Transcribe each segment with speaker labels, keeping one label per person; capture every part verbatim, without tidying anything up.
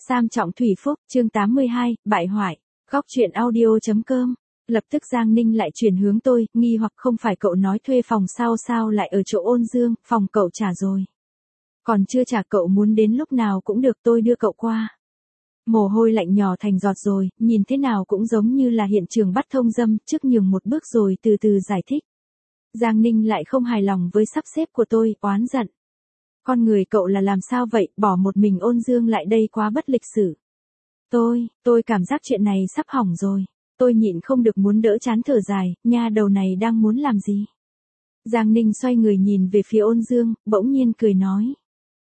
Speaker 1: Sam Trọng Thủy Phúc, chương tám mươi hai, bại hoại. Góc truyện audio chấm com. Lập tức Giang Ninh lại chuyển hướng tôi, nghi hoặc không phải cậu nói thuê phòng sao sao lại ở chỗ Ôn Dương, phòng cậu trả rồi. Còn chưa trả, cậu muốn đến lúc nào cũng được, tôi đưa cậu qua. Mồ hôi lạnh nhỏ thành giọt rồi, nhìn thế nào cũng giống như là hiện trường bắt thông dâm, trước nhường một bước rồi từ từ giải thích. Giang Ninh lại không hài lòng với sắp xếp của tôi, oán giận. Con người cậu là làm sao vậy, bỏ một mình Ôn Dương lại đây quá bất lịch sự. Tôi, tôi cảm giác chuyện này sắp hỏng rồi. Tôi nhịn không được muốn đỡ chán thở dài, nha đầu này đang muốn làm gì? Giang Ninh xoay người nhìn về phía Ôn Dương, bỗng nhiên cười nói.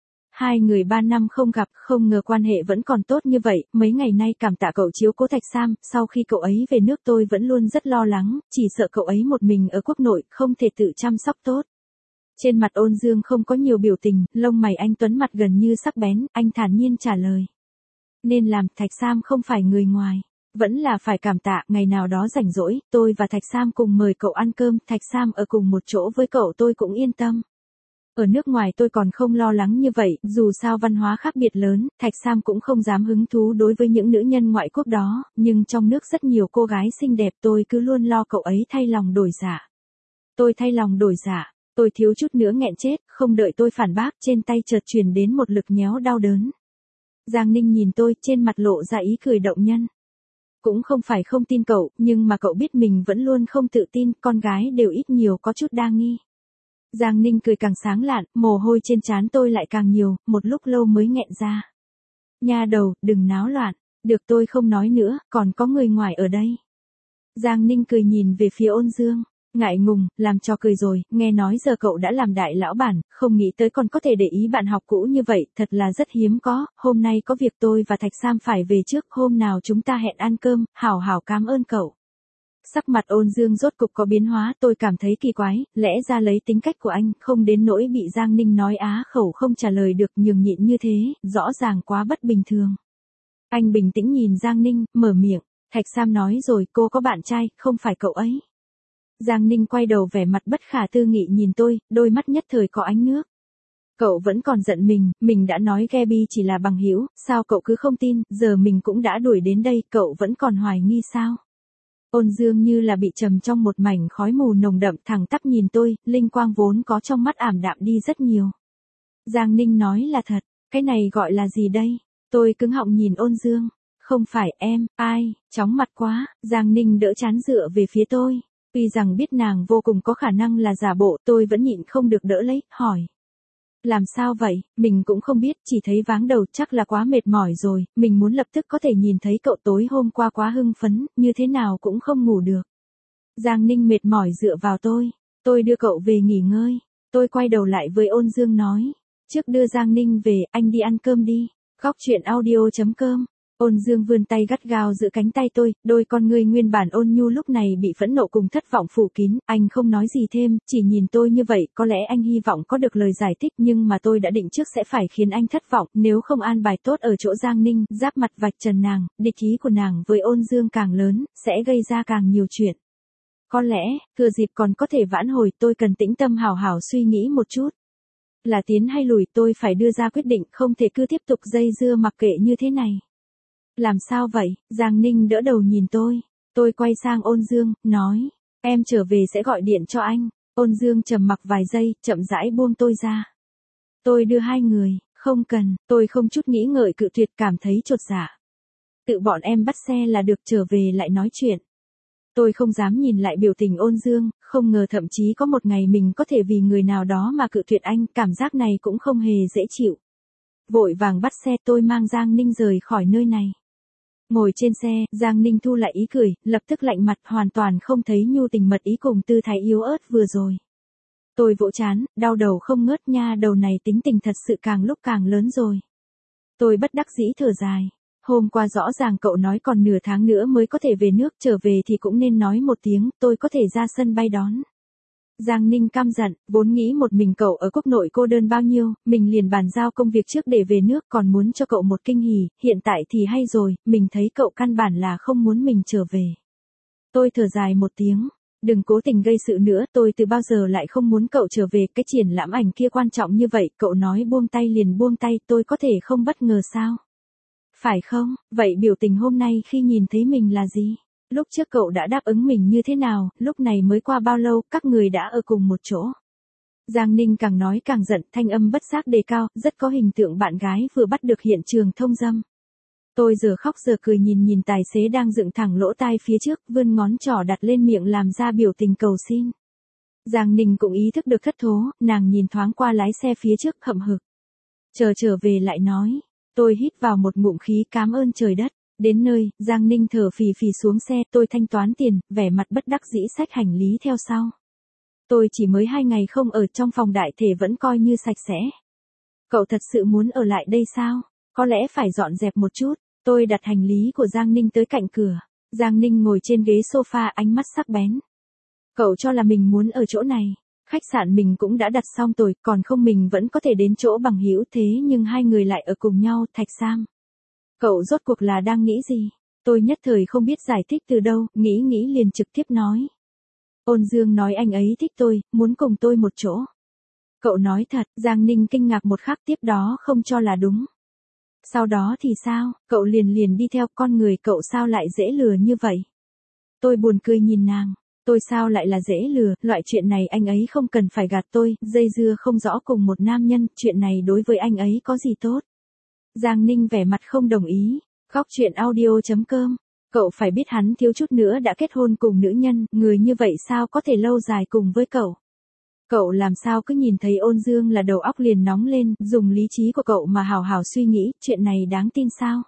Speaker 1: Hai người ba năm không gặp, không ngờ quan hệ vẫn còn tốt như vậy, mấy ngày nay cảm tạ cậu chiếu cố Thạch Sam, sau khi cậu ấy về nước tôi vẫn luôn rất lo lắng, chỉ sợ cậu ấy một mình ở quốc nội, không thể tự chăm sóc tốt. Trên mặt Ôn Dương không có nhiều biểu tình, lông mày anh tuấn mặt gần như sắc bén, anh thản nhiên trả lời. Nên làm, Thạch Sam không phải người ngoài. Vẫn là phải cảm tạ, ngày nào đó rảnh rỗi, tôi và Thạch Sam cùng mời cậu ăn cơm, Thạch Sam ở cùng một chỗ với cậu tôi cũng yên tâm. Ở nước ngoài tôi còn không lo lắng như vậy, dù sao văn hóa khác biệt lớn, Thạch Sam cũng không dám hứng thú đối với những nữ nhân ngoại quốc đó, nhưng trong nước rất nhiều cô gái xinh đẹp, tôi cứ luôn lo cậu ấy thay lòng đổi dạ. Tôi thay lòng đổi dạ, tôi thiếu chút nữa nghẹn chết, không đợi tôi phản bác, trên tay chợt truyền đến một lực nhéo đau đớn. Giang Ninh nhìn tôi, trên mặt lộ ra ý cười động nhân. Cũng không phải không tin cậu, nhưng mà cậu biết mình vẫn luôn không tự tin, con gái đều ít nhiều có chút đa nghi. Giang Ninh cười càng sáng lạn, mồ hôi trên trán tôi lại càng nhiều, một lúc lâu mới nghẹn ra. Nha đầu, đừng náo loạn, được tôi không nói nữa, còn có người ngoài ở đây. Giang Ninh cười nhìn về phía Ôn Dương, ngại ngùng, làm cho cười rồi, nghe nói giờ cậu đã làm đại lão bản, không nghĩ tới còn có thể để ý bạn học cũ như vậy, thật là rất hiếm có, hôm nay có việc tôi và Thạch Sam phải về trước, hôm nào chúng ta hẹn ăn cơm, hảo hảo cảm ơn cậu. Sắc mặt Ôn Dương rốt cục có biến hóa, tôi cảm thấy kỳ quái, lẽ ra lấy tính cách của anh, không đến nỗi bị Giang Ninh nói á khẩu không trả lời được, nhường nhịn như thế, rõ ràng quá bất bình thường. Anh bình tĩnh nhìn Giang Ninh, mở miệng, Thạch Sam nói rồi, cô có bạn trai, không phải cậu ấy. Giang Ninh quay đầu vẻ mặt bất khả tư nghị nhìn tôi, đôi mắt nhất thời có ánh nước. Cậu vẫn còn giận mình, mình đã nói Gaby chỉ là bằng hữu, sao cậu cứ không tin, giờ mình cũng đã đuổi đến đây, cậu vẫn còn hoài nghi sao? Ôn Dương như là bị trầm trong một mảnh khói mù nồng đậm, thẳng tắp nhìn tôi, linh quang vốn có trong mắt ảm đạm đi rất nhiều. Giang Ninh nói là thật, cái này gọi là gì đây? Tôi cứng họng nhìn Ôn Dương, không phải em, ai, chóng mặt quá, Giang Ninh đỡ chán dựa về phía tôi. Tuy rằng biết nàng vô cùng có khả năng là giả bộ, tôi vẫn nhịn không được đỡ lấy, hỏi. Làm sao vậy, mình cũng không biết, chỉ thấy váng đầu, chắc là quá mệt mỏi rồi, mình muốn lập tức có thể nhìn thấy cậu, tối hôm qua quá hưng phấn, như thế nào cũng không ngủ được. Giang Ninh mệt mỏi dựa vào tôi, tôi đưa cậu về nghỉ ngơi, tôi quay đầu lại với Ôn Dương nói. Trước đưa Giang Ninh về, anh đi ăn cơm đi, góc truyện audio chấm com. Ôn Dương vươn tay gắt gao giữ cánh tay tôi, đôi con ngươi nguyên bản ôn nhu lúc này bị phẫn nộ cùng thất vọng phủ kín, anh không nói gì thêm, chỉ nhìn tôi như vậy, có lẽ anh hy vọng có được lời giải thích nhưng mà tôi đã định trước sẽ phải khiến anh thất vọng, nếu không an bài tốt ở chỗ Giang Ninh, giáp mặt vạch trần nàng, địch ý của nàng với Ôn Dương càng lớn, sẽ gây ra càng nhiều chuyện. Có lẽ, thừa dịp còn có thể vãn hồi, tôi cần tĩnh tâm hào hào suy nghĩ một chút. Là tiến hay lùi, tôi phải đưa ra quyết định, không thể cứ tiếp tục dây dưa mặc kệ như thế này. Làm sao vậy? Giang Ninh đỡ đầu nhìn tôi. Tôi quay sang Ôn Dương, nói. Em trở về sẽ gọi điện cho anh. Ôn Dương trầm mặc vài giây, chậm rãi buông tôi ra. Tôi đưa hai người, không cần, tôi không chút nghĩ ngợi cự tuyệt, cảm thấy chột dạ. Tự bọn em bắt xe là được, trở về lại nói chuyện. Tôi không dám nhìn lại biểu tình Ôn Dương, không ngờ thậm chí có một ngày mình có thể vì người nào đó mà cự tuyệt anh, cảm giác này cũng không hề dễ chịu. Vội vàng bắt xe, tôi mang Giang Ninh rời khỏi nơi này. Ngồi trên xe, Giang Ninh thu lại ý cười, lập tức lạnh mặt, hoàn toàn không thấy nhu tình mật ý cùng tư thái yếu ớt vừa rồi. Tôi vỗ chán, đau đầu không ngớt, nha đầu này tính tình thật sự càng lúc càng lớn rồi. Tôi bất đắc dĩ thở dài. Hôm qua rõ ràng cậu nói còn nửa tháng nữa mới có thể về nước, trở về thì cũng nên nói một tiếng, tôi có thể ra sân bay đón. Giang Ninh căm giận, vốn nghĩ một mình cậu ở quốc nội cô đơn bao nhiêu, mình liền bàn giao công việc trước để về nước, còn muốn cho cậu một kinh hỉ, hiện tại thì hay rồi, mình thấy cậu căn bản là không muốn mình trở về. Tôi thở dài một tiếng, đừng cố tình gây sự nữa, tôi từ bao giờ lại không muốn cậu trở về, cái triển lãm ảnh kia quan trọng như vậy, cậu nói buông tay liền buông tay, tôi có thể không bất ngờ sao? Phải không? Vậy biểu tình hôm nay khi nhìn thấy mình là gì? Lúc trước cậu đã đáp ứng mình như thế nào, lúc này mới qua bao lâu, các người đã ở cùng một chỗ. Giang Ninh càng nói càng giận, thanh âm bất giác đề cao, rất có hình tượng bạn gái vừa bắt được hiện trường thông dâm. Tôi giờ khóc giờ cười nhìn nhìn tài xế đang dựng thẳng lỗ tai phía trước, vươn ngón trỏ đặt lên miệng làm ra biểu tình cầu xin. Giang Ninh cũng ý thức được thất thố, nàng nhìn thoáng qua lái xe phía trước hậm hực. Chờ trở về lại nói. Tôi hít vào một ngụm khí cám ơn trời đất. Đến nơi, Giang Ninh thở phì phì xuống xe, tôi thanh toán tiền, vẻ mặt bất đắc dĩ xách hành lý theo sau. Tôi chỉ mới hai ngày không ở trong phòng đại thể vẫn coi như sạch sẽ. Cậu thật sự muốn ở lại đây sao? Có lẽ phải dọn dẹp một chút. Tôi đặt hành lý của Giang Ninh tới cạnh cửa. Giang Ninh ngồi trên ghế sofa ánh mắt sắc bén. Cậu cho là mình muốn ở chỗ này. Khách sạn mình cũng đã đặt xong rồi, còn không mình vẫn có thể đến chỗ bằng hữu thế nhưng hai người lại ở cùng nhau, Thạch Sam. Cậu rốt cuộc là đang nghĩ gì? Tôi nhất thời không biết giải thích từ đâu, nghĩ nghĩ liền trực tiếp nói. Ôn Dương nói anh ấy thích tôi, muốn cùng tôi một chỗ. Cậu nói thật, Giang Ninh kinh ngạc một khắc tiếp đó không cho là đúng. Sau đó thì sao, cậu liền liền đi theo con người cậu sao lại dễ lừa như vậy? Tôi buồn cười nhìn nàng. Tôi sao lại là dễ lừa, loại chuyện này anh ấy không cần phải gạt tôi, dây dưa không rõ cùng một nam nhân, chuyện này đối với anh ấy có gì tốt. Giang Ninh vẻ mặt không đồng ý, góc chuyện audio chấm com, cậu phải biết hắn thiếu chút nữa đã kết hôn cùng nữ nhân, người như vậy sao có thể lâu dài cùng với cậu. Cậu làm sao cứ nhìn thấy Ôn Dương là đầu óc liền nóng lên, dùng lý trí của cậu mà hào hào suy nghĩ, chuyện này đáng tin sao?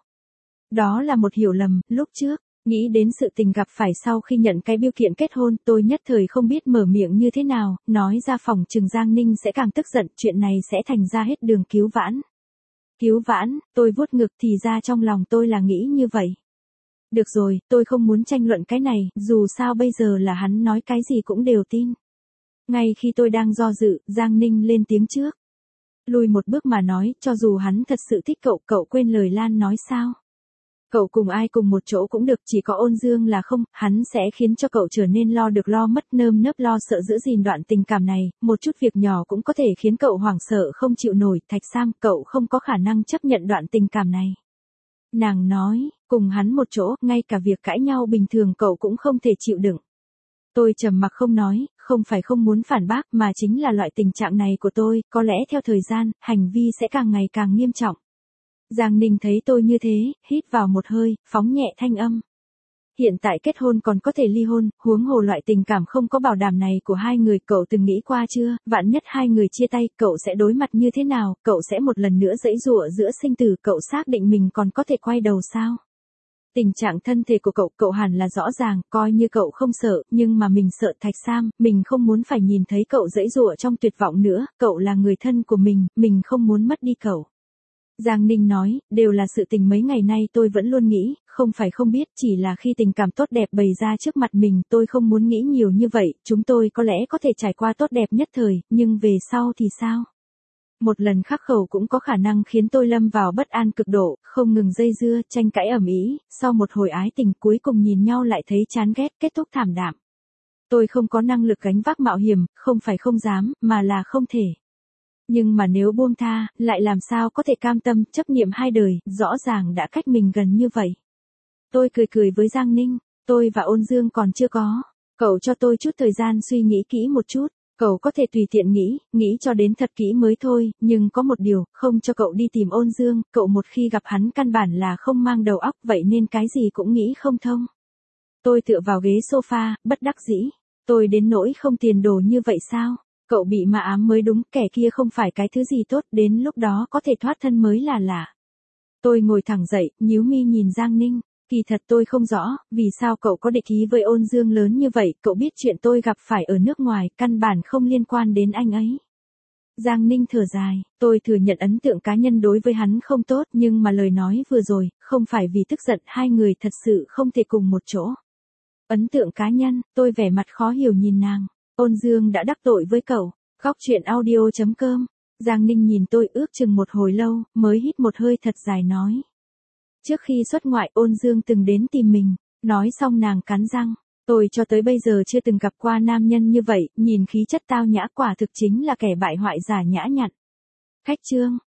Speaker 1: Đó là một hiểu lầm, lúc trước. Nghĩ đến sự tình gặp phải sau khi nhận cái biêu kiện kết hôn, tôi nhất thời không biết mở miệng như thế nào, nói ra phòng trừng Giang Ninh sẽ càng tức giận, chuyện này sẽ thành ra hết đường cứu vãn. Cứu vãn, tôi vuốt ngực thì ra trong lòng tôi là nghĩ như vậy. Được rồi, tôi không muốn tranh luận cái này, dù sao bây giờ là hắn nói cái gì cũng đều tin. Ngay khi tôi đang do dự, Giang Ninh lên tiếng trước. Lùi một bước mà nói, cho dù hắn thật sự thích cậu, cậu quên lời Lan nói sao? Cậu cùng ai cùng một chỗ cũng được, chỉ có Ôn Dương là không, hắn sẽ khiến cho cậu trở nên lo được lo mất, nơm nớp lo sợ giữ gìn đoạn tình cảm này, một chút việc nhỏ cũng có thể khiến cậu hoảng sợ không chịu nổi, Thạch Sam, cậu không có khả năng chấp nhận đoạn tình cảm này. Nàng nói, cùng hắn một chỗ, ngay cả việc cãi nhau bình thường cậu cũng không thể chịu đựng. Tôi trầm mặc không nói, không phải không muốn phản bác mà chính là loại tình trạng này của tôi, có lẽ theo thời gian, hành vi sẽ càng ngày càng nghiêm trọng. Giang Ninh thấy tôi như thế, hít vào một hơi, phóng nhẹ thanh âm. Hiện tại kết hôn còn có thể ly hôn, huống hồ loại tình cảm không có bảo đảm này của hai người, cậu từng nghĩ qua chưa, vạn nhất hai người chia tay, cậu sẽ đối mặt như thế nào, cậu sẽ một lần nữa giãy giụa giữa sinh tử, cậu xác định mình còn có thể quay đầu sao? Tình trạng thân thể của cậu, cậu hẳn là rõ ràng, coi như cậu không sợ, nhưng mà mình sợ Thạch Sam, mình không muốn phải nhìn thấy cậu giãy giụa trong tuyệt vọng nữa, cậu là người thân của mình, mình không muốn mất đi cậu. Giang Ninh nói, đều là sự tình mấy ngày nay tôi vẫn luôn nghĩ, không phải không biết, chỉ là khi tình cảm tốt đẹp bày ra trước mặt mình, tôi không muốn nghĩ nhiều như vậy, chúng tôi có lẽ có thể trải qua tốt đẹp nhất thời, nhưng về sau thì sao? Một lần khắc khẩu cũng có khả năng khiến tôi lâm vào bất an cực độ, không ngừng dây dưa, tranh cãi ầm ĩ, sau một hồi ái tình cuối cùng nhìn nhau lại thấy chán ghét, kết thúc thảm đạm. Tôi không có năng lực gánh vác mạo hiểm, không phải không dám, mà là không thể. Nhưng mà nếu buông tha, lại làm sao có thể cam tâm, chấp niệm hai đời, rõ ràng đã cách mình gần như vậy. Tôi cười cười với Giang Ninh, tôi và Ôn Dương còn chưa có. Cậu cho tôi chút thời gian suy nghĩ kỹ một chút, cậu có thể tùy tiện nghĩ, nghĩ cho đến thật kỹ mới thôi, nhưng có một điều, không cho cậu đi tìm Ôn Dương, cậu một khi gặp hắn căn bản là không mang đầu óc, vậy nên cái gì cũng nghĩ không thông. Tôi tựa vào ghế sofa, bất đắc dĩ, tôi đến nỗi không tiền đồ như vậy sao? Cậu bị ma ám mới đúng, kẻ kia không phải cái thứ gì tốt, đến lúc đó có thể thoát thân mới là lạ. Tôi ngồi thẳng dậy, nhíu mi nhìn Giang Ninh, kỳ thật tôi không rõ, vì sao cậu có địch ý với Ôn Dương lớn như vậy, cậu biết chuyện tôi gặp phải ở nước ngoài, căn bản không liên quan đến anh ấy. Giang Ninh thở dài, tôi thừa nhận ấn tượng cá nhân đối với hắn không tốt, nhưng mà lời nói vừa rồi, không phải vì tức giận, hai người thật sự không thể cùng một chỗ. Ấn tượng cá nhân, tôi vẻ mặt khó hiểu nhìn nàng. Ôn Dương đã đắc tội với cậu. Góc chuyện audio chấm com. Giang Ninh nhìn tôi ước chừng một hồi lâu, mới hít một hơi thật dài nói. Trước khi xuất ngoại Ôn Dương từng đến tìm mình. Nói xong nàng cắn răng. Tôi cho tới bây giờ chưa từng gặp qua nam nhân như vậy, nhìn khí chất tao nhã quả thực chính là kẻ bại hoại giả nhã nhặn. Khách trương,